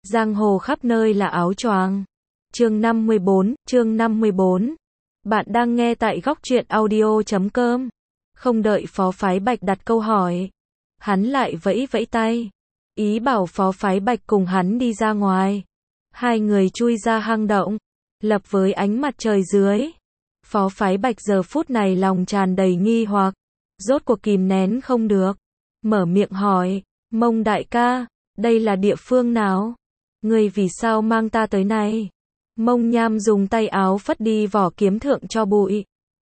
Giang hồ khắp nơi là áo choàng. Chương 54. Bạn đang nghe tại góc truyện audio.com. Không đợi Phó Phái Bạch đặt câu hỏi, hắn lại vẫy vẫy tay, ý bảo Phó Phái Bạch cùng hắn đi ra ngoài. Hai người chui ra hang động, lập với ánh mặt trời dưới. Phó Phái Bạch giờ phút này lòng tràn đầy nghi hoặc, rốt cuộc kìm nén không được, mở miệng hỏi, Mông đại ca, đây là địa phương nào? Ngươi vì sao mang ta tới này? Mông Nham dùng tay áo phất đi vỏ kiếm thượng cho bụi.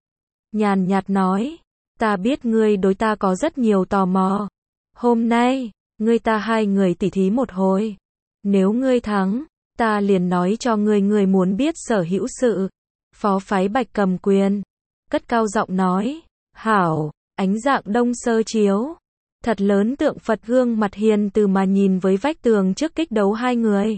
Nhàn nhạt nói, ta biết ngươi đối ta có rất nhiều tò mò. Hôm nay, ngươi ta hai người tỉ thí một hồi. Nếu ngươi thắng, ta liền nói cho ngươi muốn biết sở hữu sự. Phó Phái Bạch cầm quyền, cất cao giọng nói, hảo, ánh dạng đông sơ chiếu. Thật lớn tượng Phật gương mặt hiền từ mà nhìn với vách tường trước kích đấu hai người.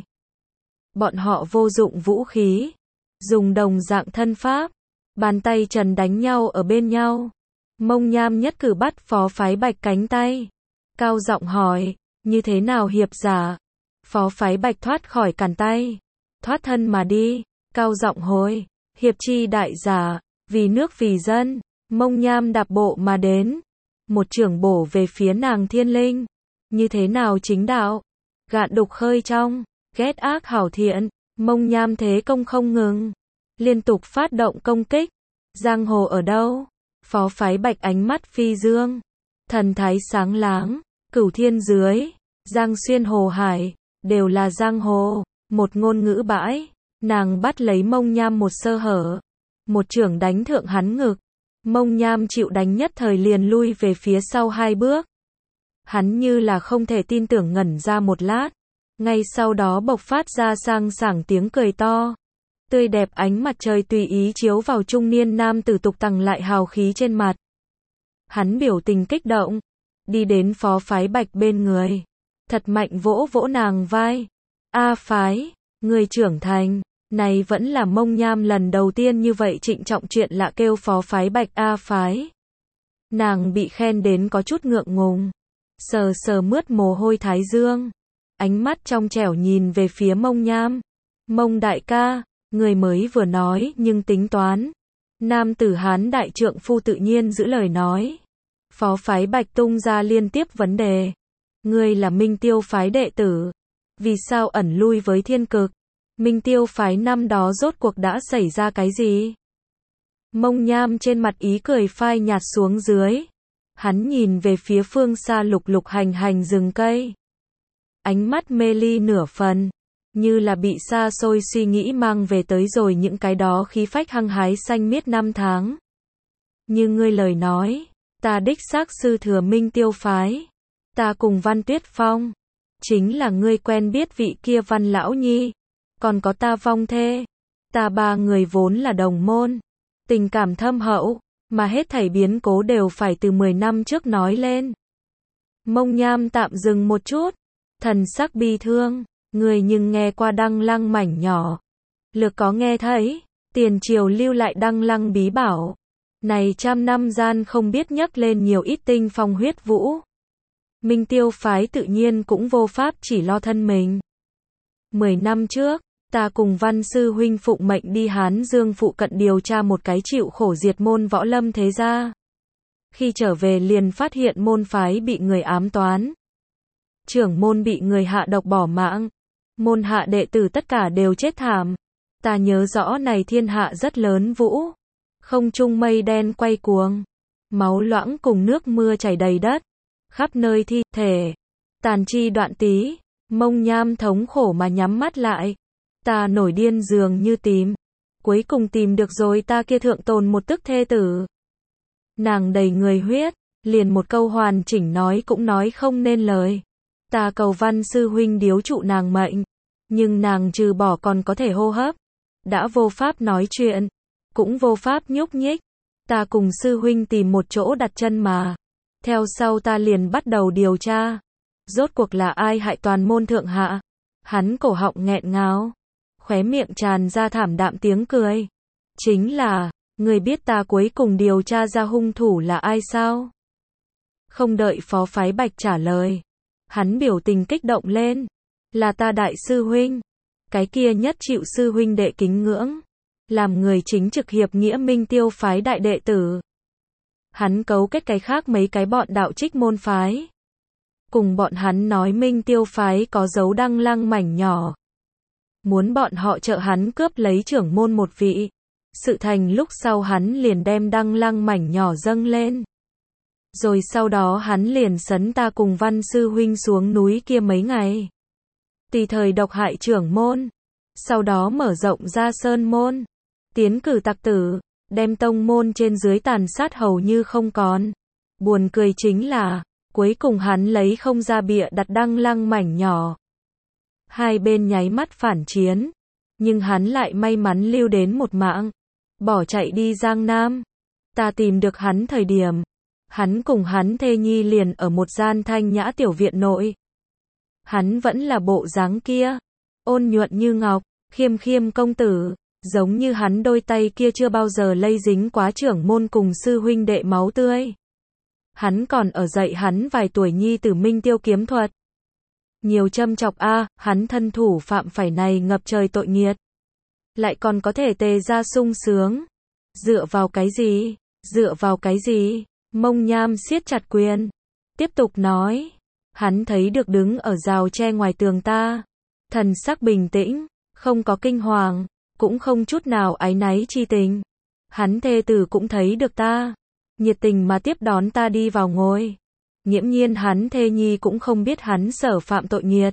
Bọn họ vô dụng vũ khí, dùng đồng dạng thân pháp, bàn tay trần đánh nhau ở bên nhau. Mông Nham nhất cử bắt Phó Phái Bạch cánh tay, cao giọng hỏi, như thế nào hiệp giả? Phó Phái Bạch thoát khỏi cản tay, thoát thân mà đi, cao giọng hồi, hiệp chi đại giả, vì nước vì dân. Mông Nham đạp bộ mà đến, một chưởng bổ về phía nàng Thiên Linh. Như thế nào chính đạo? Gạn đục khơi trong, ghét ác hảo thiện. Mông Nham thế công không ngừng, liên tục phát động công kích. Giang hồ ở đâu? Phó Phái Bạch ánh mắt phi dương, thần thái sáng láng. Cửu thiên dưới, Giang xuyên hồ hải, đều là giang hồ. Một ngôn ngữ bãi, nàng bắt lấy Mông Nham một sơ hở, một chưởng đánh thượng hắn ngực. Mông Nham chịu đánh nhất thời liền lui về phía sau hai bước. Hắn như là không thể tin tưởng ngẩn ra một lát, ngay sau đó bộc phát ra sang sảng tiếng cười to. Tươi đẹp ánh mặt trời tùy ý chiếu vào trung niên nam tử tục tằng lại hào khí trên mặt. Hắn biểu tình kích động, đi đến Phó Phái Bạch bên người, thật mạnh vỗ vỗ nàng vai. A Phái, người trưởng thành. Này vẫn là Mông Nham lần đầu tiên như vậy trịnh trọng chuyện lạ kêu Phó Phái Bạch A Phái. Nàng bị khen đến có chút ngượng ngùng, sờ sờ mướt mồ hôi thái dương, ánh mắt trong trẻo nhìn về phía Mông Nham. Mông đại ca, người mới vừa nói nhưng tính toán. Nam tử Hán đại trượng phu tự nhiên giữ lời nói. Phó Phái Bạch tung ra liên tiếp vấn đề. Ngươi là Minh Tiêu phái đệ tử, vì sao ẩn lui với Thiên Cực? Minh Tiêu phái năm đó rốt cuộc đã xảy ra cái gì? Mông Nham trên mặt ý cười phai nhạt xuống dưới. Hắn nhìn về phía phương xa lục lục hành hành rừng cây. Ánh mắt mê ly nửa phần, như là bị xa xôi suy nghĩ mang về tới rồi những cái đó khí phách hăng hái xanh miết năm tháng. Như ngươi lời nói, ta đích xác sư thừa Minh Tiêu phái. Ta cùng Văn Tuyết Phong, chính là ngươi quen biết vị kia Văn lão nhi. Còn có ta Vong thê, ta ba người vốn là đồng môn, tình cảm thâm hậu, mà hết thảy biến cố đều phải từ 10 năm trước nói lên. Mông Nham tạm dừng một chút, thần sắc bi thương, người nhưng nghe qua Đăng Lăng mảnh nhỏ. Lược có nghe thấy, tiền triều lưu lại Đăng Lăng bí bảo. Này trăm năm gian không biết nhắc lên nhiều ít tinh phong huyết vũ. Minh Tiêu phái tự nhiên cũng vô pháp chỉ lo thân mình. 10 năm trước, ta cùng Văn sư huynh phụng mệnh đi Hán Dương phụ cận điều tra một cái chịu khổ diệt môn võ lâm thế gia. Khi trở về liền phát hiện môn phái bị người ám toán. Trưởng môn bị người hạ độc bỏ mạng. Môn hạ đệ tử tất cả đều chết thảm. Ta nhớ rõ này thiên hạ rất lớn vũ. Không trung mây đen quay cuồng. Máu loãng cùng nước mưa chảy đầy đất. Khắp nơi thi thể. Tàn chi đoạn tí. Mông Nham thống khổ mà nhắm mắt lại. Ta nổi điên dường như tìm. Cuối cùng tìm được rồi ta kia thượng tồn một tức thê tử. Nàng đầy người huyết, liền một câu hoàn chỉnh nói cũng nói không nên lời. Ta cầu Văn sư huynh điếu trụ nàng mệnh. Nhưng nàng trừ bỏ còn có thể hô hấp. Đã vô pháp nói chuyện. Cũng vô pháp nhúc nhích. Ta cùng sư huynh tìm một chỗ đặt chân mà. Theo sau ta liền bắt đầu điều tra. Rốt cuộc là ai hại toàn môn thượng hạ? Hắn cổ họng nghẹn ngào, khóe miệng tràn ra thảm đạm tiếng cười. Chính là, người biết ta cuối cùng điều tra ra hung thủ là ai sao? Không đợi Phó Phái Bạch trả lời, hắn biểu tình kích động lên. là ta đại sư huynh, cái kia nhất chịu sư huynh đệ kính ngưỡng, làm người chính trực hiệp nghĩa Minh Tiêu phái đại đệ tử. Hắn cấu kết cái khác mấy cái bọn đạo trích môn phái. Cùng bọn hắn nói Minh Tiêu phái có dấu Đăng Lăng mảnh nhỏ. Muốn bọn họ trợ hắn cướp lấy trưởng môn một vị. Sự thành lúc sau hắn liền đem Đăng Lăng mảnh nhỏ dâng lên. Rồi sau đó hắn liền sấn ta cùng Văn sư huynh xuống núi kia mấy ngày. Tùy thời độc hại trưởng môn. Sau đó mở rộng ra sơn môn. Tiến cử tặc tử. Đem tông môn trên dưới tàn sát hầu như không còn. Buồn cười chính là, cuối cùng hắn lấy không ra bịa đặt Đăng Lăng mảnh nhỏ. Hai bên nháy mắt phản chiến. Nhưng hắn lại may mắn lưu đến một mạng. Bỏ chạy đi Giang Nam. Ta tìm được hắn thời điểm. Hắn cùng hắn thê nhi liền ở một gian thanh nhã tiểu viện nội. Hắn vẫn là bộ dáng kia. Ôn nhuận như ngọc, khiêm khiêm công tử. Giống như hắn đôi tay kia chưa bao giờ lây dính quá trưởng môn cùng sư huynh đệ máu tươi. Hắn còn ở dạy hắn vài tuổi nhi tử Minh Tiêu kiếm thuật. Nhiều châm chọc a, hắn thân thủ phạm phải này ngập trời tội nghiệt. Lại còn có thể tề ra sung sướng. Dựa vào cái gì? Dựa vào cái gì? Mông Nham siết chặt quyền. Tiếp tục nói. Hắn thấy được đứng ở rào tre ngoài tường ta. Thần sắc bình tĩnh, không có kinh hoàng, cũng không chút nào áy náy chi tình. Hắn thê tử cũng thấy được ta. Nhiệt tình mà tiếp đón ta đi vào ngồi. Nghiễm nhiên hắn thê nhi cũng không biết hắn sở phạm tội nghiệt.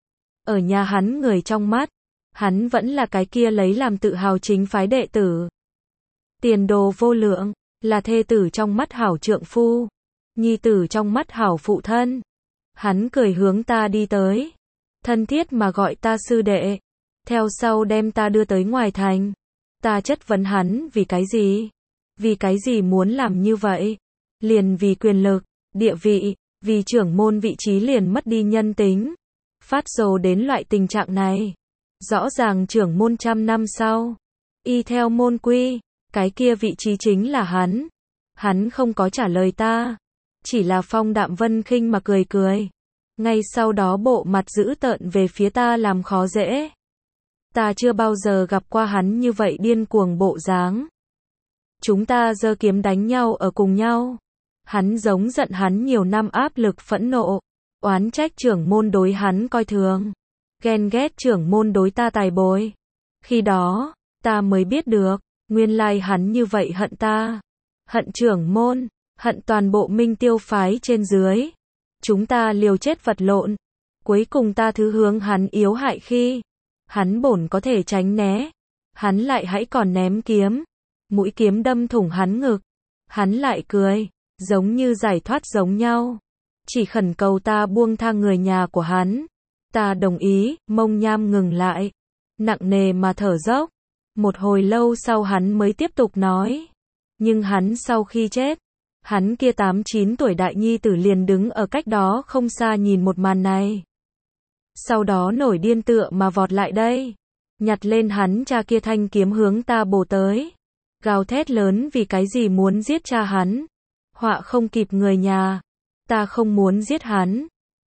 Ở nhà hắn người trong mắt, hắn vẫn là cái kia lấy làm tự hào chính phái đệ tử. Tiền đồ vô lượng, là thê tử trong mắt hảo trượng phu, nhi tử trong mắt hảo phụ thân. Hắn cười hướng ta đi tới, thân thiết mà gọi ta sư đệ, theo sau đem ta đưa tới ngoài thành. Ta chất vấn hắn vì cái gì? Vì cái gì muốn làm như vậy? Liền vì quyền lực, địa vị, vì trưởng môn vị trí liền mất đi nhân tính. Phát rồ đến loại tình trạng này. Rõ ràng trưởng môn 100 năm sau, y theo môn quy, cái kia vị trí chính là hắn. Hắn không có trả lời ta, chỉ là phong đạm vân khinh mà cười cười. Ngay sau đó bộ mặt dữ tợn về phía ta làm khó dễ. Ta chưa bao giờ gặp qua hắn như vậy điên cuồng bộ dáng. Chúng ta giơ kiếm đánh nhau ở cùng nhau. Hắn giống giận hắn nhiều năm áp lực phẫn nộ, oán trách trưởng môn đối hắn coi thường, ghen ghét trưởng môn đối ta tài bồi. Khi đó, ta mới biết được, nguyên lai hắn như vậy hận ta, hận trưởng môn, hận toàn bộ Minh Tiêu phái trên dưới. Chúng ta liều chết vật lộn, cuối cùng ta thứ hướng hắn yếu hại khi hắn bổn có thể tránh né, hắn lại hãy còn ném kiếm, mũi kiếm đâm thủng hắn ngực, hắn lại cười, giống như giải thoát giống nhau, chỉ khẩn cầu ta buông tha người nhà của hắn. Ta đồng ý. Mông Nham ngừng lại, nặng nề mà thở dốc. Một hồi lâu sau hắn mới tiếp tục nói, nhưng hắn sau khi chết, hắn kia 8-9 tuổi đại nhi tử liền đứng ở cách đó không xa nhìn một màn này. Sau đó nổi điên tựa mà vọt lại đây, nhặt lên hắn cha kia thanh kiếm hướng ta bổ tới, gào thét lớn vì cái gì muốn giết cha hắn. Họa không kịp người nhà, ta không muốn giết hắn.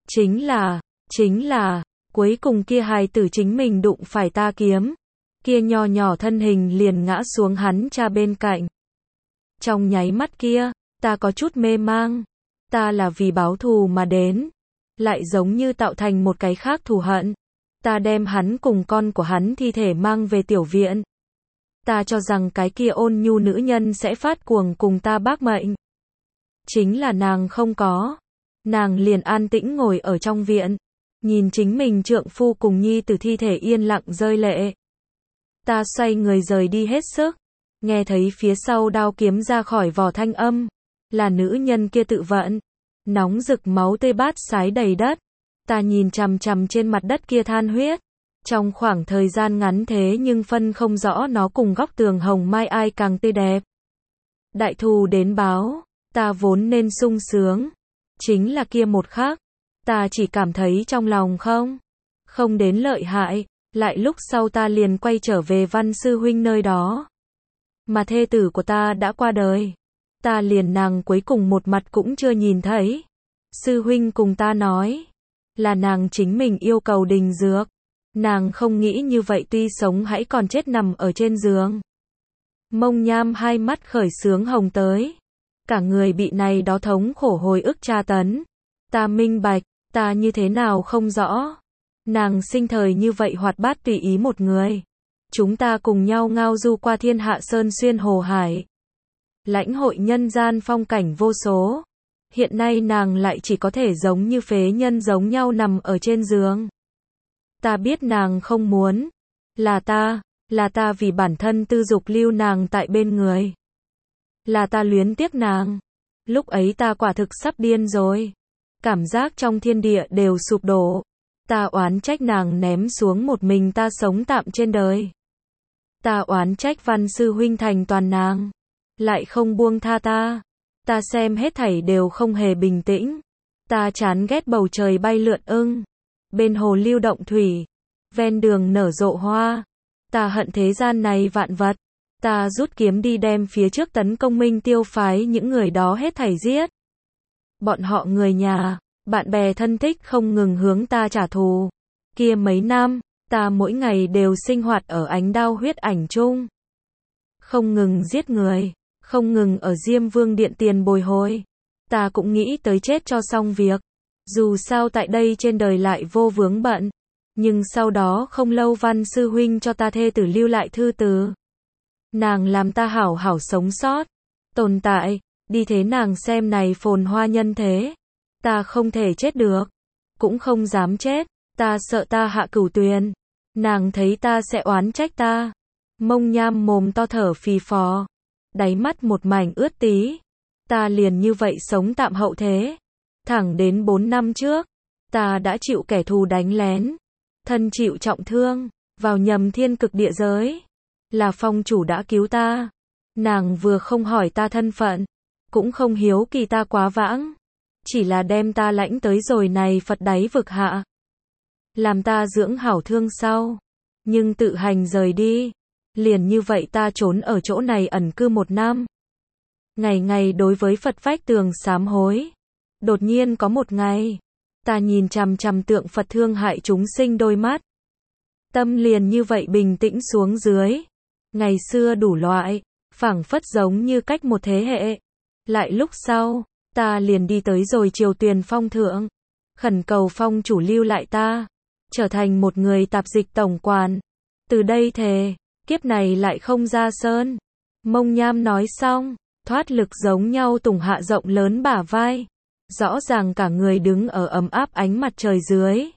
Chính là, cuối cùng kia hài tử chính mình đụng phải ta kiếm. Kia nho nhỏ thân hình liền ngã xuống hắn cha bên cạnh. Trong nháy mắt kia, ta có chút mê mang. Ta là vì báo thù mà đến, lại giống như tạo thành một cái khác thù hận. Ta đem hắn cùng con của hắn thi thể mang về tiểu viện. Ta cho rằng cái kia ôn nhu nữ nhân sẽ phát cuồng cùng ta bác mệnh. Chính là nàng không có. Nàng liền an tĩnh ngồi ở trong viện, nhìn chính mình trượng phu cùng nhi tử thi thể yên lặng rơi lệ. Ta xoay người rời đi hết sức, nghe thấy phía sau đao kiếm ra khỏi vỏ thanh âm, là nữ nhân kia tự vận, nóng rực máu tươi bát sái đầy đất. Ta nhìn chằm chằm trên mặt đất kia than huyết, trong khoảng thời gian ngắn thế nhưng phân không rõ nó cùng góc tường hồng mai ai càng tươi đẹp. Đại thù đến báo, ta vốn nên sung sướng, chính là kia một khắc, ta chỉ cảm thấy trong lòng không đến lợi hại, lại lúc sau ta liền quay trở về Văn sư huynh nơi đó. Mà thê tử của ta đã qua đời, ta liền nàng cuối cùng một mặt cũng chưa nhìn thấy. Sư huynh cùng ta nói, Là nàng chính mình yêu cầu đình dược. Nàng không nghĩ như vậy tuy sống hãy còn chết nằm ở trên giường. Mông Nham hai mắt khởi sướng hồng tới. Cả người bị này đó thống khổ hồi ức tra tấn. Ta minh bạch, ta như thế nào không rõ. Nàng sinh thời như vậy hoạt bát tùy ý một người. Chúng ta cùng nhau ngao du qua thiên hạ sơn xuyên hồ hải. Lãnh hội nhân gian phong cảnh vô số. Hiện nay nàng lại chỉ có thể giống như phế nhân giống nhau nằm ở trên giường. Ta biết nàng không muốn. Là ta vì bản thân tư dục lưu nàng tại bên người. Là ta luyến tiếc nàng. Lúc ấy ta quả thực sắp điên rồi. Cảm giác trong thiên địa đều sụp đổ. Ta oán trách nàng ném xuống một mình ta sống tạm trên đời. Ta oán trách Văn sư huynh thành toàn nàng. Lại không buông tha ta. Ta xem hết thảy đều không hề bình tĩnh. Ta chán ghét bầu trời bay lượn ưng. Bên hồ lưu động thủy. Ven đường nở rộ hoa. Ta hận thế gian này vạn vật. Ta rút kiếm đi đem phía trước tấn công Minh Tiêu phái những người đó hết thảy giết. Bọn họ người nhà, bạn bè thân thích không ngừng hướng ta trả thù. Kia mấy năm, ta mỗi ngày đều sinh hoạt ở ánh đao huyết ảnh chung. Không ngừng giết người, không ngừng ở Diêm Vương điện tiền bồi hồi. Ta cũng nghĩ tới chết cho xong việc. Dù sao tại đây trên đời lại vô vướng bận. Nhưng sau đó không lâu Văn sư huynh cho ta thê tử lưu lại thư từ. Nàng làm ta hảo hảo sống sót, tồn tại, đi thế nàng xem này phồn hoa nhân thế. Ta không thể chết được, cũng không dám chết, ta sợ ta hạ cửu tuyền. Nàng thấy ta sẽ oán trách ta. Mông Nham mồm to thở phì phò, đáy mắt một mảnh ướt tí. Ta liền như vậy sống tạm hậu thế. Thẳng đến 4 năm trước, ta đã chịu kẻ thù đánh lén, thân chịu trọng thương, vào nhầm thiên cực địa giới. Là phong chủ đã cứu ta. Nàng vừa không hỏi ta thân phận, cũng không hiếu kỳ ta quá vãng. Chỉ là đem ta lãnh tới rồi này Phật đáy vực hạ. Làm ta dưỡng hảo thương sau. Nhưng tự hành rời đi. Liền như vậy ta trốn ở chỗ này ẩn cư 1 năm. Ngày ngày đối với Phật vách tường sám hối. Đột nhiên có một ngày, ta nhìn chằm chằm tượng Phật thương hại chúng sinh đôi mắt. Tâm liền như vậy bình tĩnh xuống dưới. Ngày xưa đủ loại, phảng phất giống như cách một thế hệ. Lại lúc sau, ta liền đi tới rồi Triều Tuyền Phong thượng. Khẩn cầu phong chủ lưu lại ta. Trở thành một người tạp dịch tổng quản. Từ đây thề, kiếp này lại không ra sơn. Mông Nham nói xong, thoát lực giống nhau tùng hạ rộng lớn bả vai. Rõ ràng cả người đứng ở ấm áp ánh mặt trời dưới.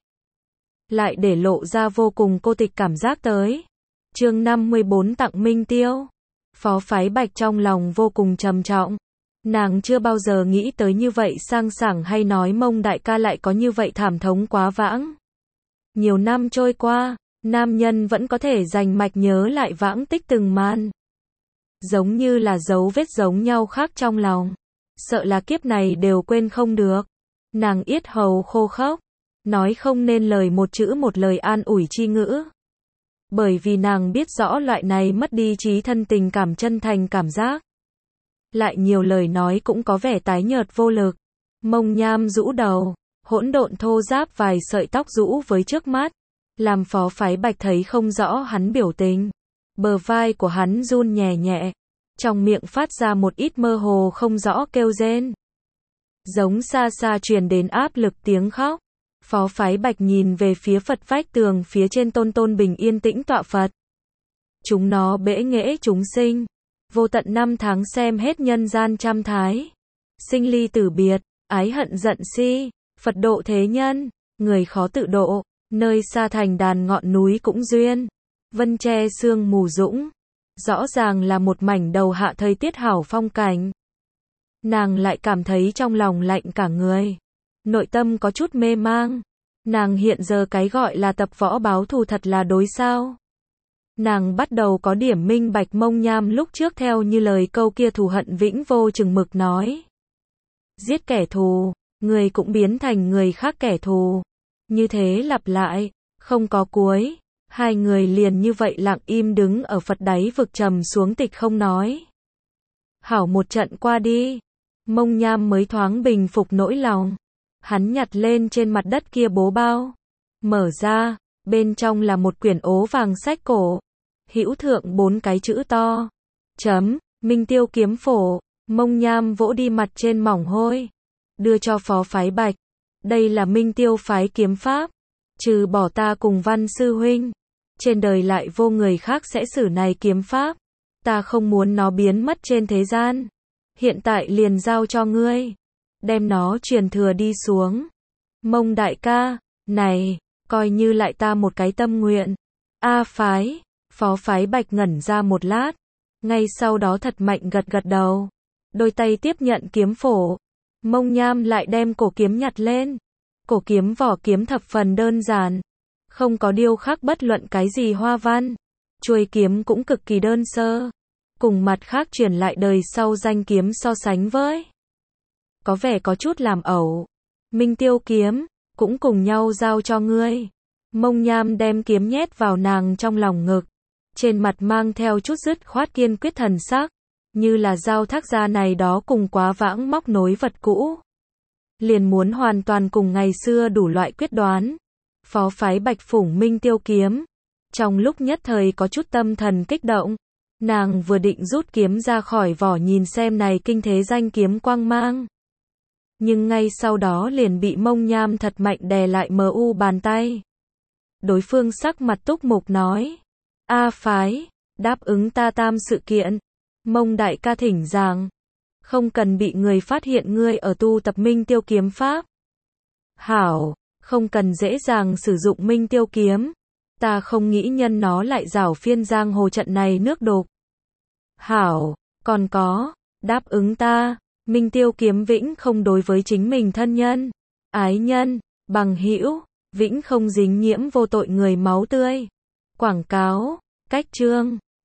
Lại để lộ ra vô cùng cô tịch cảm giác tới. Chương 54 tặng Minh Tiêu. Phó Phái Bạch trong lòng vô cùng trầm trọng. Nàng chưa bao giờ nghĩ tới như vậy sang sảng hay nói Mông đại ca lại có như vậy thảm thống quá vãng. Nhiều năm trôi qua, nam nhân vẫn có thể rành mạch nhớ lại vãng tích từng màn. Giống như là dấu vết giống nhau khác trong lòng. Sợ là kiếp này đều quên không được. Nàng yết hầu khô khốc, nói không nên lời một chữ một lời an ủi chi ngữ. Bởi vì nàng biết rõ loại này mất đi trí thân tình cảm chân thành cảm giác. Lại nhiều lời nói cũng có vẻ tái nhợt vô lực. Mông Nham rũ đầu, hỗn độn thô ráp vài sợi tóc rũ với trước mắt. Làm Phó Phái Bạch thấy không rõ hắn biểu tình. Bờ vai của hắn run nhẹ nhẹ. Trong miệng phát ra một ít mơ hồ không rõ kêu rên. Giống xa xa truyền đến áp lực tiếng khóc. Phó Phái Bạch nhìn về phía Phật vách tường phía trên tôn tôn bình yên tĩnh tọa Phật. Chúng nó bẽ nghễ chúng sinh. Vô tận năm tháng xem hết nhân gian trăm thái. Sinh ly tử biệt, ái hận giận si. Phật độ thế nhân, người khó tự độ. Nơi xa thành đàn ngọn núi cũng duyên. Vân tre sương mù dũng. Rõ ràng là một mảnh đầu hạ thời tiết hảo phong cảnh. Nàng lại cảm thấy trong lòng lạnh cả người. Nội tâm có chút mê mang. Nàng hiện giờ cái gọi là tập võ báo thù thật là đối sao. Nàng bắt đầu có điểm minh bạch Mông Nham lúc trước theo như lời câu kia thù hận vĩnh vô chừng mực nói. Giết kẻ thù, người cũng biến thành người khác kẻ thù. Như thế lặp lại, không có cuối. Hai người liền như vậy lặng im đứng ở Phật đáy vực trầm xuống tịch không nói. Hảo một trận qua đi, Mông Nham mới thoáng bình phục nỗi lòng. Hắn nhặt lên trên mặt đất kia bố bao. Mở ra, bên trong là một quyển ố vàng sách cổ. Hữu thượng 4 cái chữ to. Chấm, Minh Tiêu kiếm phổ. Mông Nham vỗ đi mặt trên mỏng hôi. Đưa cho Phó Phái Bạch. Đây là Minh Tiêu phái kiếm pháp. Trừ bỏ ta cùng Văn sư huynh. Trên đời lại vô người khác sẽ sử này kiếm pháp. Ta không muốn nó biến mất trên thế gian. Hiện tại liền giao cho ngươi. Đem nó truyền thừa đi xuống. Mông đại ca, này, coi như lại ta một cái tâm nguyện. A phái, Phó Phái Bạch ngẩn ra một lát. Ngay sau đó thật mạnh gật gật đầu. Đôi tay tiếp nhận kiếm phổ. Mông Nham lại đem cổ kiếm nhặt lên. Cổ kiếm vỏ kiếm thập phần đơn giản. Không có điêu khắc bất luận cái gì hoa văn. Chuôi kiếm cũng cực kỳ đơn sơ. Cùng mặt khác truyền lại đời sau danh kiếm so sánh với. Có vẻ có chút làm ẩu. Minh Tiêu kiếm, cũng cùng nhau giao cho ngươi. Mông Nham đem kiếm nhét vào nàng trong lòng ngực. Trên mặt mang theo chút dứt khoát kiên quyết thần sắc. Như là giao thác gia này đó cùng quá vãng móc nối vật cũ. Liền muốn hoàn toàn cùng ngày xưa đủ loại quyết đoán. Phó Phái Bạch phủng Minh Tiêu kiếm. Trong lúc nhất thời có chút tâm thần kích động. Nàng vừa định rút kiếm ra khỏi vỏ nhìn xem này kinh thế danh kiếm quang mang. Nhưng ngay sau đó liền bị Mông Nham thật mạnh đè lại mu bàn tay. Đối phương sắc mặt túc mục nói. A phái, đáp ứng ta tam sự kiện. Mông đại ca thỉnh giảng. Không cần bị người phát hiện ngươi ở tu tập Minh Tiêu kiếm pháp. Hảo, không cần dễ dàng sử dụng Minh Tiêu kiếm. Ta không nghĩ nhân nó lại rảo phiên giang hồ trận này nước đục. Hảo, còn có, đáp ứng ta, Minh Tiêu kiếm vĩnh không đối với chính mình thân nhân, ái nhân, bằng hữu, vĩnh không dính nhiễm vô tội người máu tươi. Quảng cáo, cách chương